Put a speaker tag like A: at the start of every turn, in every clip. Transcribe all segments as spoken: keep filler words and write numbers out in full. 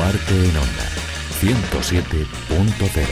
A: Arte en Onda, ciento siete punto cero.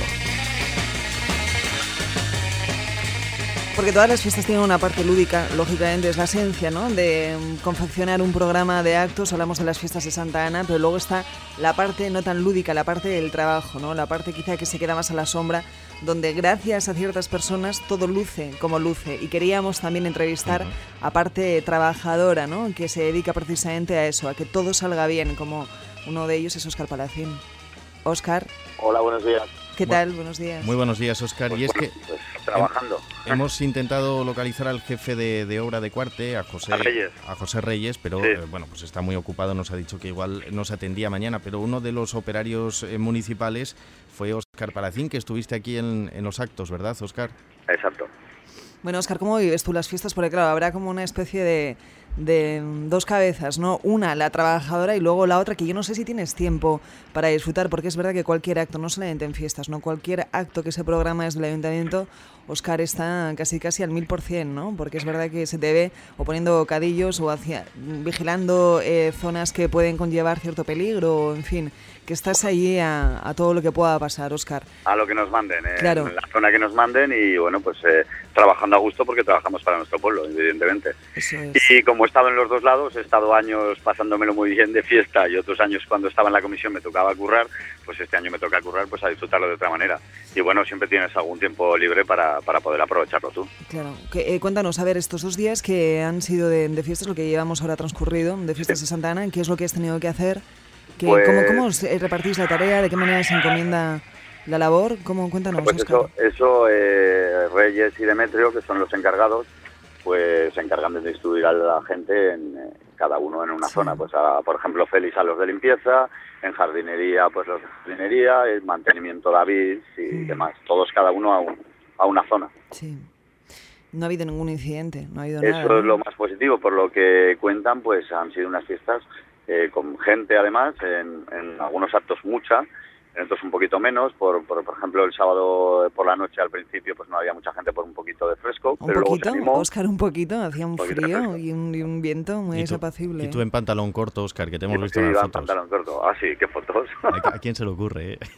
B: Porque todas las fiestas tienen una parte lúdica, lógicamente es la esencia, ¿no?, de confeccionar un programa de actos. Hablamos de las fiestas de Santa Ana, pero luego está la parte no tan lúdica, la parte del trabajo, ¿no?, la parte quizá que se queda más a la sombra, donde gracias a ciertas personas todo luce como luce. Y queríamos también entrevistar a parte trabajadora, ¿no?, que se dedica precisamente a eso, a que todo salga bien, como uno de ellos es Óscar Palacín. Óscar.
C: Hola, buenos días.
B: ¿Qué tal? Buenos días.
D: Muy buenos días, Óscar.
C: Pues
D: y es
C: bueno,
D: que
C: pues, trabajando.
D: Hemos intentado localizar al jefe de, de obra de Cuarte, a José
C: a Reyes,
D: a José Reyes pero
C: sí.
D: eh, bueno, pues está muy ocupado. Nos ha dicho que igual nos atendía mañana, pero uno de los operarios eh, municipales fue Óscar Palacín, que estuviste aquí en, en los actos, ¿verdad, Óscar?
C: Exacto.
B: Bueno, Óscar, ¿cómo vives tú las fiestas? Porque claro, habrá como una especie de, de dos cabezas, ¿no? Una, la trabajadora, y luego la otra, que yo no sé si tienes tiempo para disfrutar, porque es verdad que cualquier acto, no solamente en fiestas, ¿no?, cualquier acto que se programa desde el ayuntamiento, Óscar está casi casi al mil por cien, ¿no? Porque es verdad que se te ve o poniendo bocadillos o hacia, vigilando eh, zonas que pueden conllevar cierto peligro, en fin, que estás allí a, a todo lo que pueda pasar, Óscar.
C: A lo que nos manden, eh,
B: claro.
C: En la zona que nos manden y bueno, pues eh, trabajando a gusto porque trabajamos para nuestro pueblo, evidentemente.
B: Eso es.
C: Y como he estado en los dos lados, he estado años pasándomelo muy bien de fiesta y otros años cuando estaba en la comisión me tocaba currar, pues este año me toca currar, pues a disfrutarlo de otra manera. Y bueno, siempre tienes algún tiempo libre para, para poder aprovecharlo tú.
B: Claro. Que, eh, cuéntanos, a ver, estos dos días que han sido de, de fiestas, lo que llevamos ahora transcurrido, de fiestas
C: sí.
B: de Santa Ana, ¿qué es lo que has tenido que hacer? ¿Qué,
C: Pues,
B: ¿Cómo, cómo os repartís la tarea? ¿De qué manera se encomienda la labor? ¿Cómo? Cuéntanos,
C: pues
B: Óscar.
C: eso, eso eh, Reyes y Demetrio, que son los encargados, pues se encargan de distribuir a la gente en eh, cada uno en una
B: sí.
C: zona. Pues a, por ejemplo, Félix a los de limpieza, en jardinería pues los de jardinería, el mantenimiento David y mm. demás. Todos cada uno a, un, a una zona.
B: Sí. No ha habido ningún incidente, no ha habido
C: Eso
B: nada. Eso
C: es
B: ¿no?
C: lo más positivo, por lo que cuentan, pues han sido unas fiestas eh, con gente además, en, en algunos actos mucha, en otros un poquito menos. Por, por por ejemplo, el sábado por la noche al principio pues no había mucha gente por un poquito de fresco.
B: ¿Un
C: pero
B: poquito?
C: luego se animó.
B: Óscar, un poquito, hacía un,
C: un
B: frío y un, y un viento muy
D: ¿Y tú,
B: desapacible.
D: Y tú en pantalón corto, Óscar, que te hemos
C: sí,
D: visto
C: sí,
D: en las
C: iba
D: fotos.
C: En pantalón corto. Ah, sí, qué fotos.
D: ¿A, ¿A quién se le ocurre? Eh?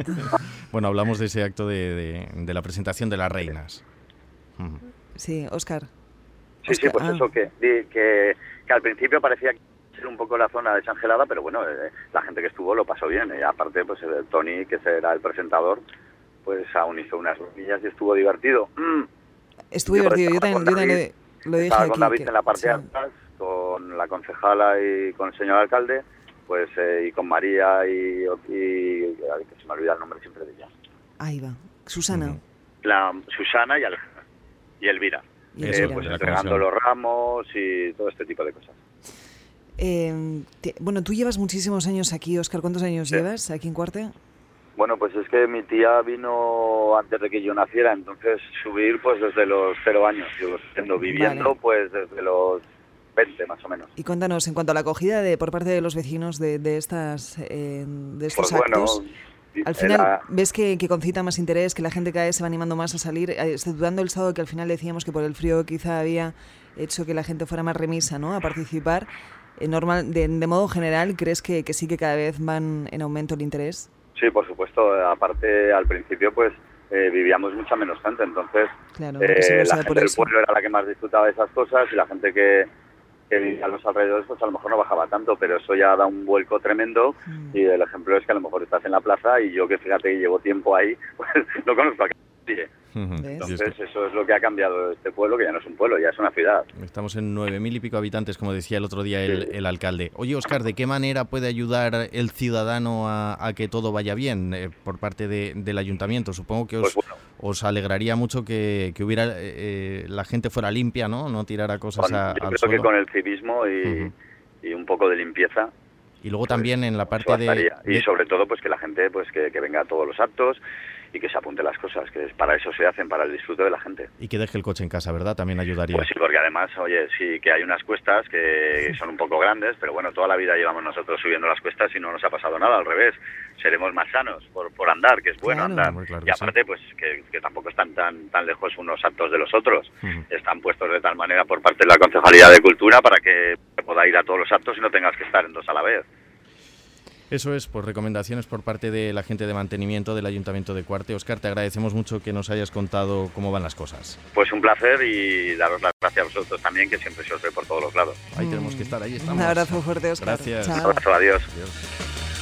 D: Bueno, hablamos de ese acto de, de, de la presentación de las reinas. Uh-huh.
B: Sí, Óscar.
C: Sí, Oscar, sí, pues ah. eso, que, que, que al principio parecía ser un poco la zona desangelada, pero bueno, eh, la gente que estuvo lo pasó bien. Y aparte, pues el Tony, que era el presentador, pues aún hizo unas bromillas y estuvo divertido. Mm.
B: Estuvo yo divertido, yo también, yo también lo, lo dije
C: estaba
B: aquí.
C: con David
B: que,
C: en la parte
B: sí.
C: de atrás, con la concejala y con el señor alcalde, pues eh, y con María y, y ay, que se me olvida el nombre siempre de ella.
B: Ahí va, Susana.
C: Mm. La Susana y Alejandra y Elvira.
B: Y
C: eh, pues entregando los ramos y todo este tipo de cosas.
B: Eh, te, bueno, tú llevas muchísimos años aquí, Óscar. ¿Cuántos años sí. llevas aquí en Cuarte?
C: Bueno, pues es que mi tía vino antes de que yo naciera, entonces subir pues desde los cero años. Yo ando viviendo vale. pues desde los veinte más o menos.
B: Y cuéntanos, en cuanto a la acogida de por parte de los vecinos de, de estas eh, de estos
C: pues
B: actos,
C: bueno,
B: al final
C: la...
B: ves que, que concita más interés, que la gente cada vez se va animando más a salir, exceptuando el sábado que al final decíamos que por el frío quizá había hecho que la gente fuera más remisa, ¿no?, a participar. Eh, normal, de, de modo general, ¿crees que, que sí que cada vez van en aumento el interés?
C: Sí, por supuesto. Aparte, al principio, pues eh, vivíamos mucha menos gente, entonces
B: claro,
C: eh, la gente del pueblo era la que más disfrutaba de esas cosas y la gente que, que vivía a los alrededores, pues a lo mejor no bajaba tanto, pero eso ya da un vuelco tremendo mm. y el ejemplo es que a lo mejor estás en la plaza y yo que fíjate que llevo tiempo ahí, pues no conozco a nadie. Entonces eso es lo que ha cambiado este pueblo, que ya no es un pueblo, ya es una ciudad.
D: Estamos en nueve mil y pico habitantes, como decía el otro día el, sí. el alcalde. Oye, Óscar, ¿de qué manera puede ayudar el ciudadano a, a que todo vaya bien eh, por parte de, del ayuntamiento? Supongo que os, pues bueno. os alegraría mucho que, que hubiera eh, la gente fuera limpia, ¿no? No tirara cosas
C: con,
D: a,
C: yo
D: al
C: creo
D: suelo.
C: Que con el civismo y, uh-huh. y un poco de limpieza.
D: Y luego también pues, en la parte de...
C: Y sobre todo pues que la gente pues que, que venga a todos los actos y que se apunte las cosas, que para eso se hacen, para el disfrute de la gente.
D: Y que deje el coche en casa, ¿verdad? También ayudaría.
C: Pues sí, porque además, oye, sí que hay unas cuestas que son un poco grandes, pero bueno, toda la vida llevamos nosotros subiendo las cuestas y no nos ha pasado nada, al revés. Seremos más sanos por, por andar, que es bueno claro, andar.
D: Claro
C: y aparte, sí. pues que, que tampoco están tan tan lejos unos actos de los otros. Uh-huh. Están puestos de tal manera por parte de la Concejalía de Cultura para que pueda ir a todos los actos y no tengas que estar en dos a la vez.
D: Eso es, por recomendaciones por parte de la gente de mantenimiento del Ayuntamiento de Cuarte. Óscar, te agradecemos mucho que nos hayas contado cómo van las cosas.
C: Pues un placer y daros las gracias a vosotros también, que siempre se os ve por todos los lados.
D: Ahí mm. tenemos que estar, ahí estamos.
B: Un abrazo fuerte, Óscar.
D: Gracias.
C: Chao. Un abrazo, adiós.
D: Adiós.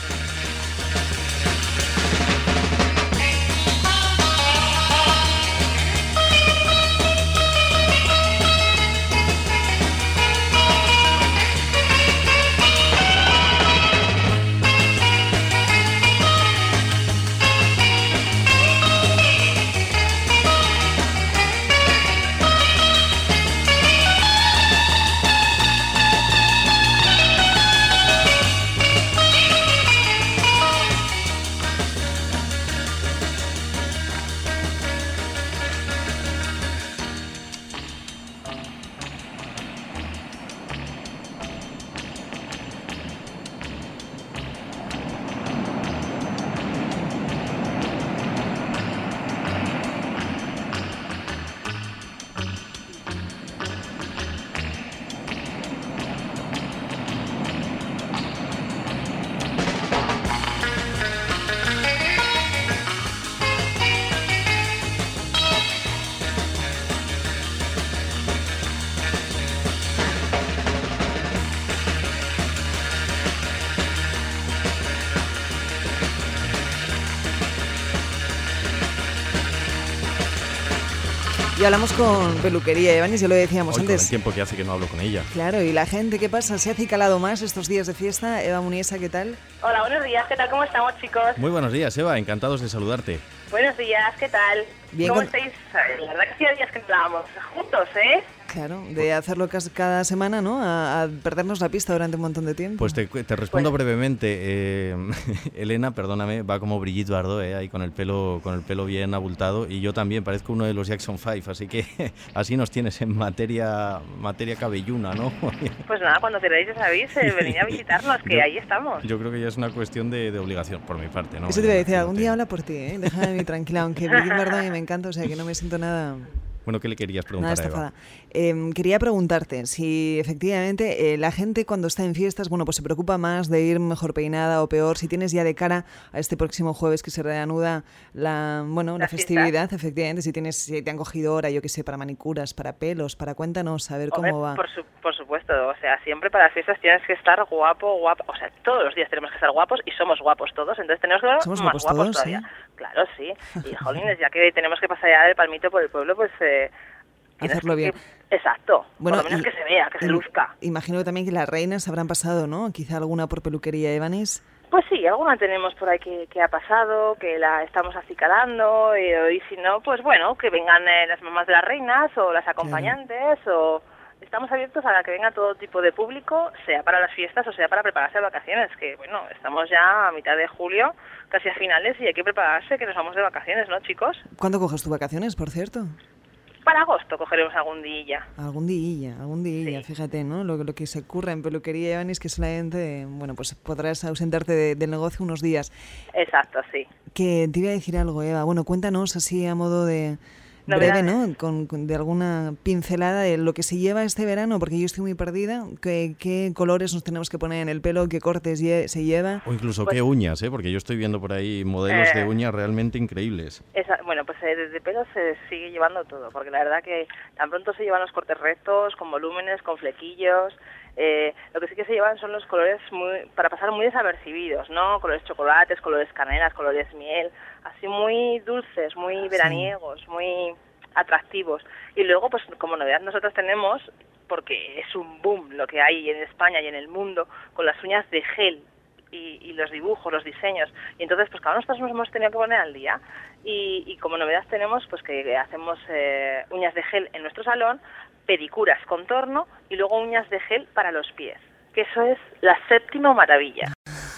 B: Y hablamos con peluquería, Evanis, ya lo decíamos
D: Hoy,
B: antes.
D: Con el tiempo que hace que no hablo con ella.
B: Claro, y la gente, ¿qué pasa? ¿Se ha acicalado más estos días de fiesta? Eva Muniesa, ¿qué tal?
E: Hola, buenos días, ¿qué tal? ¿Cómo estamos, chicos?
D: Muy buenos días, Eva, encantados de saludarte.
E: Buenos días, ¿qué tal?
B: Bien,
E: ¿Cómo
B: con...
E: estáis? La verdad que hacía días que hablábamos juntos, ¿eh?
B: Claro, de hacerlo cada semana, ¿no? A, a perdernos la pista durante un montón de tiempo.
D: Pues te, te respondo
E: pues...
D: brevemente. Eh, Elena, perdóname, va como Brigitte Bardot, eh, ahí con el pelo con el pelo bien abultado, y yo también parezco uno de los Jackson Five, así que así nos tienes en materia materia cabelluna, ¿no?
E: Pues nada, cuando queráis ya sabéis, eh, venid a visitarnos, que
D: yo,
E: ahí estamos.
D: Yo creo que ya es una cuestión de, de obligación, por mi parte, ¿no?
B: Eso te iba a decir, algún día habla por ti, ¿eh? Déjame a mí tranquila, aunque Brigitte Bardot me encanta, o sea que no me siento nada...
D: Bueno, ¿qué le querías preguntar
B: Nada,
D: a Eva?
B: Eh, quería preguntarte si efectivamente eh, la gente cuando está en fiestas, bueno, pues se preocupa más de ir mejor peinada o peor. Si tienes ya de cara a este próximo jueves que se reanuda la, bueno, la, la festividad, efectivamente, si tienes, si te han cogido hora, yo qué sé, para manicuras, para pelos, para cuéntanos, a ver
E: Hombre,
B: cómo va.
E: Por, su, por supuesto, o sea, siempre para las fiestas tienes que estar guapo, guapa, o sea, todos los días tenemos que estar guapos y somos guapos todos, entonces tenemos que estar
B: ¿Somos
E: más
B: guapos,
E: guapos
B: todos,
E: todavía.
B: ¿sí?
E: Claro, sí. Y jolines, ya que tenemos que pasar ya el palmito por el pueblo, pues... Eh,
B: hacerlo bien.
E: Que, exacto,
B: bueno,
E: por lo menos
B: y,
E: que se vea, que
B: y,
E: se luzca.
B: Imagino también que las reinas habrán pasado, ¿no? Quizá alguna por peluquería, Evanis.
E: Pues sí, alguna tenemos por ahí que, que ha pasado, que la estamos acicalando, y, y si no, pues bueno, que vengan eh, las mamás de las reinas o las acompañantes, claro. o estamos abiertos a que venga todo tipo de público, sea para las fiestas o sea para prepararse a vacaciones, que bueno, estamos ya a mitad de julio, casi a finales, y hay que prepararse que nos vamos de vacaciones, ¿no, chicos?
B: ¿Cuándo coges tus vacaciones, por cierto?
E: Para agosto cogeremos algún día.
B: Algún día, algún día,
E: sí.
B: Fíjate, ¿no? Lo, lo que se ocurre en peluquería, Evanis, es que solamente, bueno, pues podrás ausentarte de, del negocio unos días.
E: Exacto, sí.
B: Que te iba a decir algo, Eva. Bueno, cuéntanos así a modo de... breve, ¿no? Con, con de alguna pincelada de lo que se lleva este verano, porque yo estoy muy perdida. ¿Qué, qué colores nos tenemos que poner en el pelo? ¿Qué cortes lle- se lleva?
D: O incluso
E: pues,
D: qué uñas, ¿eh? Porque yo estoy viendo por ahí modelos
E: eh,
D: de uñas realmente increíbles.
E: Esa, bueno, pues eh, desde pelo se sigue llevando todo, porque la verdad que tan pronto se llevan los cortes rectos, con volúmenes, con flequillos. Eh, lo que sí que se llevan son los colores muy, para pasar muy desapercibidos, ¿no? Colores chocolates, colores canelas, colores miel, así muy dulces, muy veraniegos, sí. muy atractivos. Y luego, pues como novedad nosotros tenemos, porque es un boom lo que hay en España y en el mundo, con las uñas de gel y, y los dibujos, los diseños. Y entonces, pues cada uno nosotros nos hemos tenido que poner al día. Y, y como novedad tenemos, pues que hacemos eh, uñas de gel en nuestro salón, pedicuras, contorno y luego uñas de gel para los pies, que eso es la séptima maravilla.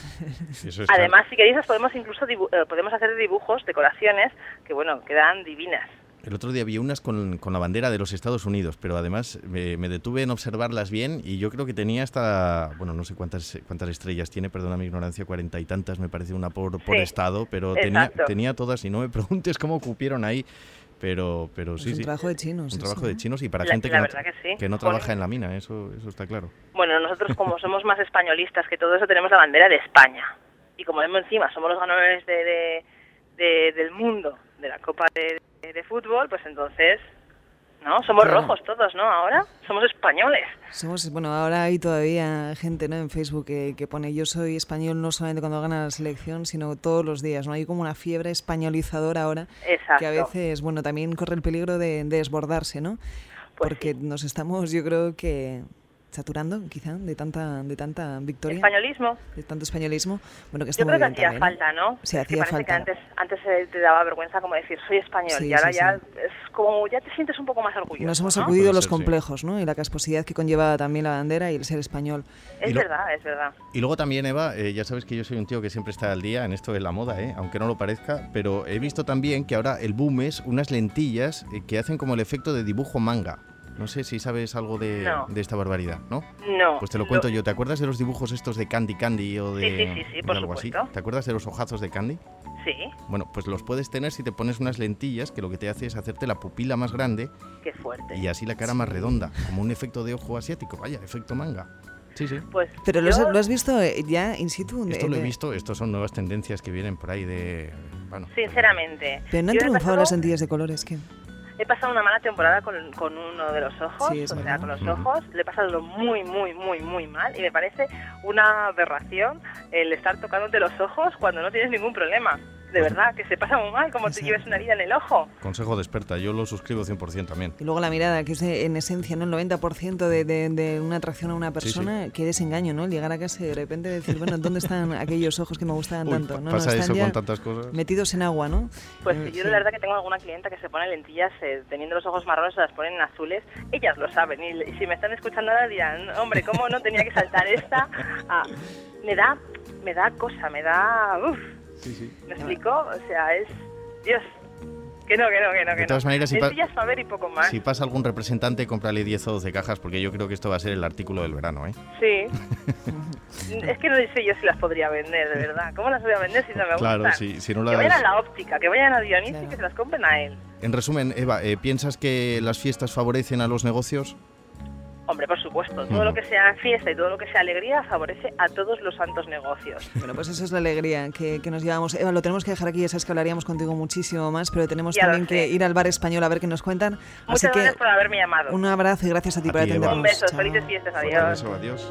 E: Además, si queréis, podemos incluso dibu- eh, podemos hacer dibujos, decoraciones, que bueno, quedan divinas.
D: El otro día vi unas con, con la bandera de los Estados Unidos, pero además me, me detuve en observarlas bien y yo creo que tenía hasta, bueno, no sé cuántas cuántas estrellas tiene, perdona mi ignorancia, cuarenta y tantas, me parece una por, por
E: sí,
D: estado, pero tenía, tenía todas y no me preguntes cómo cupieron ahí. Pero, pero
B: pues
D: sí,
B: un
D: sí.
B: Un trabajo de chinos.
D: Un trabajo
B: eso,
D: de chinos y para
E: la,
D: gente
E: la
D: que, no,
E: que, sí.
D: que no trabaja bueno, en la mina, eso, eso está claro.
E: Bueno, nosotros como somos más españolistas que todo eso, tenemos la bandera de España. y como encima somos los ganadores de, de, de, del mundo de la Copa de, de, de Fútbol, pues entonces... ¿no? Somos claro. rojos todos, ¿no? Ahora somos españoles.
B: Somos, bueno, ahora hay todavía gente, ¿no?, en Facebook que, que pone yo soy español no solamente cuando gana la selección, sino todos los días, ¿no? Hay como una fiebre españolizadora ahora.
E: Exacto.
B: Que a veces, bueno, también corre el peligro de, de desbordarse, ¿no?
E: Pues
B: porque
E: sí.
B: nos estamos, yo creo que... saturando, quizá, de tanta de tanta victoria.
E: Españolismo.
B: De tanto españolismo. Bueno, que está
E: Yo creo
B: muy
E: que
B: bien
E: hacía
B: también,
E: falta, ¿no?
B: Sí, hacía
E: que
B: falta.
E: Que antes, antes te daba vergüenza como decir, soy español,
B: sí,
E: y ahora
B: sí,
E: ya
B: sí.
E: es como, ya te sientes un poco más orgulloso,
B: Nos hemos
E: ¿no?
B: sacudido
D: Puede
B: los
D: ser,
B: complejos,
D: sí.
B: ¿no? Y la casposidad que conlleva también la bandera y el ser español.
E: Es
D: lo...
E: verdad, es verdad.
D: Y luego también, Eva, eh, ya sabes que yo soy un tío que siempre está al día en esto de la moda, ¿eh? Aunque no lo parezca, pero he visto también que ahora el boom es unas lentillas eh, que hacen como el efecto de dibujo manga. No sé si sabes algo de,
E: no.
D: de esta barbaridad, ¿no?
E: No.
D: Pues te lo cuento
E: lo...
D: yo. ¿Te acuerdas de los dibujos estos de Candy Candy o de,
E: sí, sí, sí, sí,
D: de
E: por
D: algo
E: supuesto.
D: así? ¿Te acuerdas de los ojazos de Candy?
E: Sí.
D: Bueno, pues los puedes tener si te pones unas lentillas que lo que te hace es hacerte la pupila más grande.
E: Qué fuerte.
D: Y así la cara más redonda, como un efecto de ojo asiático. Vaya, efecto manga. Sí, sí.
E: Pues
B: Pero
E: yo...
B: lo, has, lo has visto ya in situ.
D: Esto
B: de,
D: lo he
B: de...
D: visto, estos son nuevas tendencias que vienen por ahí de... Bueno,
E: Sinceramente.
B: Pero no han
E: yo
B: triunfado
E: pasado...
B: las lentillas de colores, ¿qué?
E: He pasado una mala temporada con, con uno de los ojos,
B: sí,
E: o
B: verdad.
E: sea, con los
D: Uh-huh.
E: ojos. Le he pasado muy, muy, muy, muy mal y me parece una aberración el estar tocándote los ojos cuando no tienes ningún problema. De verdad, que se pasa muy mal, como te lleves una herida en el ojo.
D: consejo de experta, yo lo suscribo cien por ciento también.
B: Y luego la mirada, que es de, en esencia, ¿no? El noventa por ciento de, de, de una atracción a una persona, sí, sí. Que desengaño, ¿no? El llegar a casa y de repente decir, bueno, ¿dónde están aquellos ojos que me gustaban
D: Uy,
B: tanto? No,
D: pasa
B: no, están
D: eso
B: ya
D: con tantas cosas.
B: Metidos en agua, ¿no?
E: Pues
B: eh,
E: yo
B: sí.
E: la verdad que tengo alguna clienta que se pone lentillas eh, teniendo los ojos marrones, se las ponen en azules. Ellas lo saben y, y si me están escuchando ahora dirán, hombre, ¿cómo no tenía que saltar esta? Ah, me da, me da cosa, me da... Uf.
D: Sí, sí.
E: ¿Me explico? O sea, es... Dios, que no, que no, que no, que
D: de todas
E: no.
D: maneras, si, pa-
E: para ver y poco más.
D: si pasa algún representante, cómprale diez o doce cajas, porque yo creo que esto va a ser el artículo del verano, ¿eh?
E: Sí. Es que no sé yo si las podría vender, de verdad. ¿Cómo las voy a vender si no me gustan?
D: Claro, si, si no las...
E: Que vayan a la óptica, que vayan a Dionisio claro. Y que se las compren a él.
D: En resumen, Eva, eh, ¿piensas que las fiestas favorecen a los negocios?
E: Hombre, por supuesto, todo lo que sea fiesta y todo lo que sea alegría favorece a todos los santos negocios.
B: Bueno, pues esa es la alegría que, que nos llevamos. Eva, lo tenemos que dejar aquí, ya sabes que hablaríamos contigo muchísimo más, pero tenemos
E: ya
B: también que ir al bar español a ver qué nos cuentan.
E: Muchas
B: Así
E: gracias
B: que,
E: por haberme llamado.
B: Un abrazo y gracias a ti
D: a
B: por
D: ti,
B: atendernos.
E: Un beso,
B: Chao.
E: felices fiestas, adiós.
D: Un beso, adiós.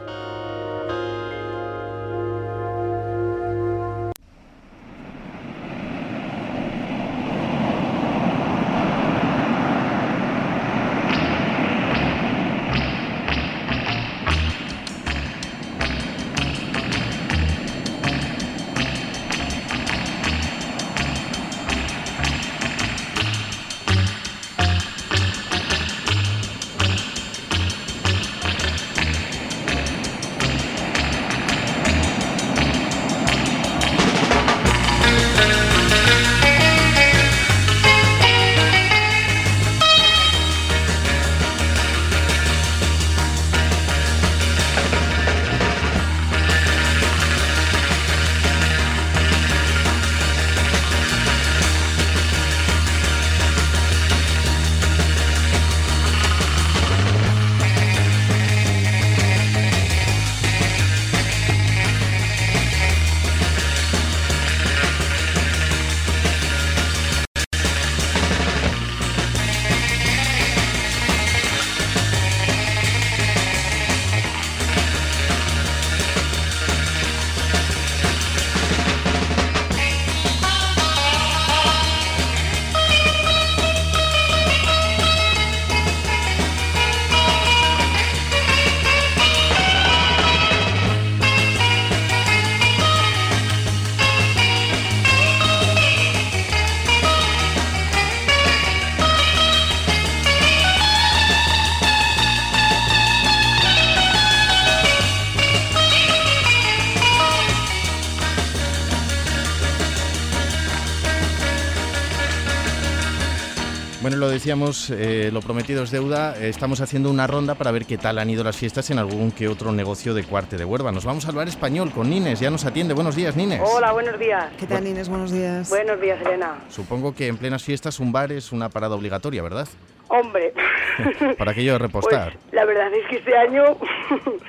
D: Bueno, lo decíamos, eh, lo prometido es deuda. Eh, estamos haciendo una ronda para ver qué tal han ido las fiestas en algún que otro negocio de Cuarte de Huerva. Nos vamos al bar español con Nines, ya nos atiende. Buenos días, Nines.
F: Hola, buenos días.
B: ¿Qué tal, Nines? Buenos días.
F: Buenos días, Elena.
D: Supongo que en plenas fiestas un bar es una parada obligatoria,
F: Hombre.
D: Para aquello de repostar.
F: Pues, la verdad es que este año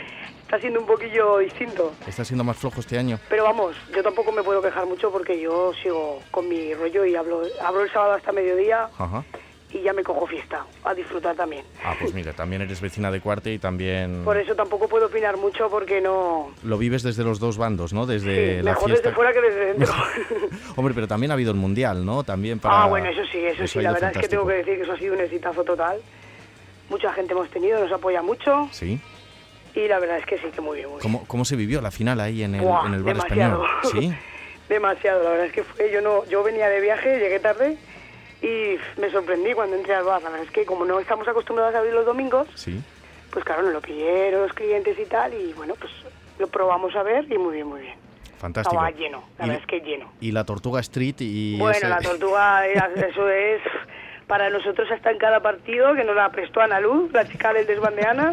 F: está siendo un poquillo distinto.
D: ¿Está siendo más flojo este año?
F: Pero vamos, yo tampoco me puedo quejar mucho porque yo sigo con mi rollo y hablo, hablo el sábado hasta mediodía.
D: Ajá.
F: Y ya me cojo fiesta, a disfrutar también.
D: Ah, pues mira, también eres vecina de Cuarte y también...
F: Por eso tampoco puedo opinar mucho porque no...
D: Lo vives desde los dos bandos, ¿no? Desde
F: sí,
D: la
F: mejor
D: fiesta...
F: desde fuera que desde dentro.
D: Hombre, pero también ha habido el Mundial, ¿no? También para...
F: Ah, bueno, eso sí, eso, eso sí. La verdad fantástico. Es que tengo que decir que eso ha sido un exitazo total. Mucha gente hemos tenido, nos apoya mucho.
D: Sí.
F: Y la verdad es que sí, que muy bien. Muy
D: ¿Cómo,
F: bien.
D: ¿Cómo se vivió la final ahí en el,
F: Buah,
D: en el bar
F: demasiado.
D: español? Sí.
F: Demasiado, la verdad es que fue... Yo, no, yo venía de viaje, llegué tarde... Y me sorprendí cuando entré al bar. La verdad es que como no estamos acostumbrados a abrir los domingos,
D: sí.
F: Pues claro, nos lo pidieron los clientes y tal, y bueno, pues lo probamos a ver y muy bien, muy bien.
D: Fantástico.
F: Estaba lleno, la
D: y,
F: verdad es que lleno.
D: Y la Tortuga Street y...
F: Bueno,
D: ese...
F: la Tortuga, eso es para nosotros hasta en cada partido, que nos la prestó Ana Luz, la chica del desván de Ana,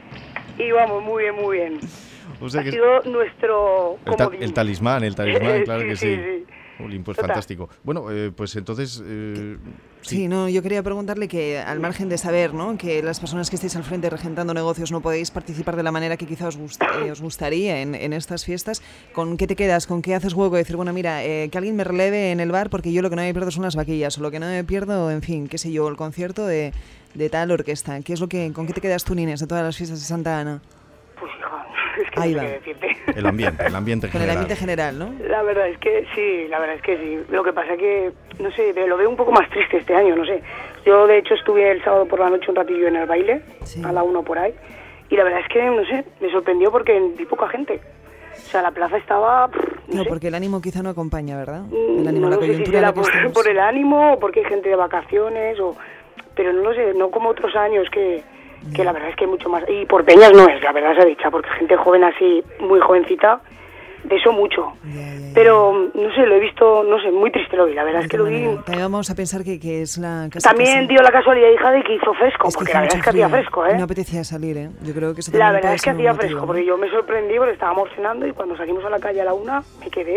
F: y vamos, muy bien, muy bien.
D: O sea
F: ha
D: que
F: sido nuestro
D: el, ta
F: comodín.
D: el talismán, el talismán, claro
F: sí,
D: que
F: sí.
D: sí.
F: sí.
D: Jolín, pues
F: Total.
D: fantástico. Bueno, eh, pues entonces... Eh,
B: sí.
D: sí,
B: no, yo quería preguntarle que al margen de saber, ¿no?, que las personas que estáis al frente regentando negocios no podéis participar de la manera que quizá os, gust eh, os gustaría en, en estas fiestas, ¿con qué te quedas? ¿Con qué haces hueco? Decir, bueno, mira, eh, que alguien me releve en el bar porque yo lo que no me pierdo son las vaquillas, o lo que no me pierdo, en fin, qué sé yo, el concierto de, de tal orquesta. ¿Qué es lo que, ¿Con qué te quedas tú, Nines, de todas las fiestas de Santa Ana?
F: Pues hija, es que
B: Ahí
F: no
B: va.
F: sé qué decirte.
D: el ambiente, el ambiente
B: Con el
D: general.
B: ambiente general, ¿no?
F: La verdad es que sí, la verdad es que sí. Lo que pasa que, no sé, lo veo un poco más triste este año, no sé. Yo, de hecho, estuve el sábado por la noche un ratillo en el baile,
B: sí.
F: a la una por ahí, y la verdad es que, no sé, me sorprendió porque vi poca gente. O sea, la plaza estaba... No,
B: No,
F: sé.
B: porque el ánimo quizá no acompaña, ¿verdad?
F: Mm,
B: El ánimo,
F: no
B: la
F: lo sé si
B: coyuntura
F: será
B: en la que
F: por,
B: estamos.
F: por el ánimo o porque hay gente de vacaciones, o pero no lo sé, no como otros años que... que la verdad es que hay mucho más, y por peñas no es, la verdad se ha dicho, porque gente joven así, muy jovencita, de eso mucho,
B: Ya, ya, ya.
F: pero no sé, lo he visto, no sé, muy triste lo vi, la verdad
B: De
F: es que
B: qué
F: lo vi.
B: manera. También vamos a pensar que, que es la casa
F: También
B: casa.
F: dio la casualidad, hija, de que hizo fresco,
B: Es que
F: porque
B: hacía
F: la verdad
B: mucho
F: es que hacía
B: frío
F: fresco, ¿eh?
B: y no apetecía salir, ¿eh? Yo creo que eso
F: La
B: también
F: verdad
B: puede
F: es que
B: ser un
F: hacía
B: motivo,
F: fresco,
B: ¿no?
F: porque yo me sorprendí porque estábamos cenando y cuando salimos a la calle a la una me quedé.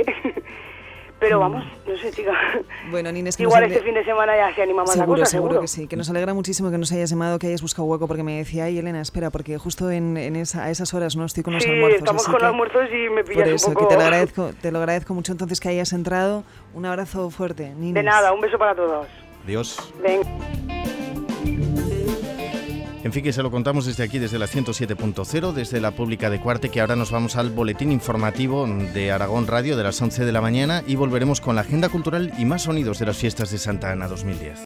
F: Pero vamos, no sé, chica.
B: Bueno, Nines, que
F: Igual
B: nos ale-
F: este fin de semana ya se anima más
B: seguro,
F: la cosa,
B: seguro
F: seguro.
B: que sí, que nos alegra muchísimo que nos hayas llamado, que hayas buscado hueco, porque me decía, ay, Elena, espera, porque justo en, en esa, a esas horas no estoy con los
F: Sí,
B: almuerzos.
F: estamos
B: así
F: con
B: que,
F: almuerzos y me
B: por
F: pillas
B: eso,
F: un poco...
B: que te lo agradezco, te lo agradezco mucho entonces que hayas entrado. Un abrazo fuerte, Nines.
F: De nada, un beso para todos.
D: Dios.
F: Venga.
D: En fin, que se lo contamos desde aquí, desde la ciento siete punto cero, desde la pública de Cuarte, que ahora nos vamos al boletín informativo de Aragón Radio de las once de la mañana y volveremos con la agenda cultural y más sonidos de las fiestas de Santa Ana dos mil diez.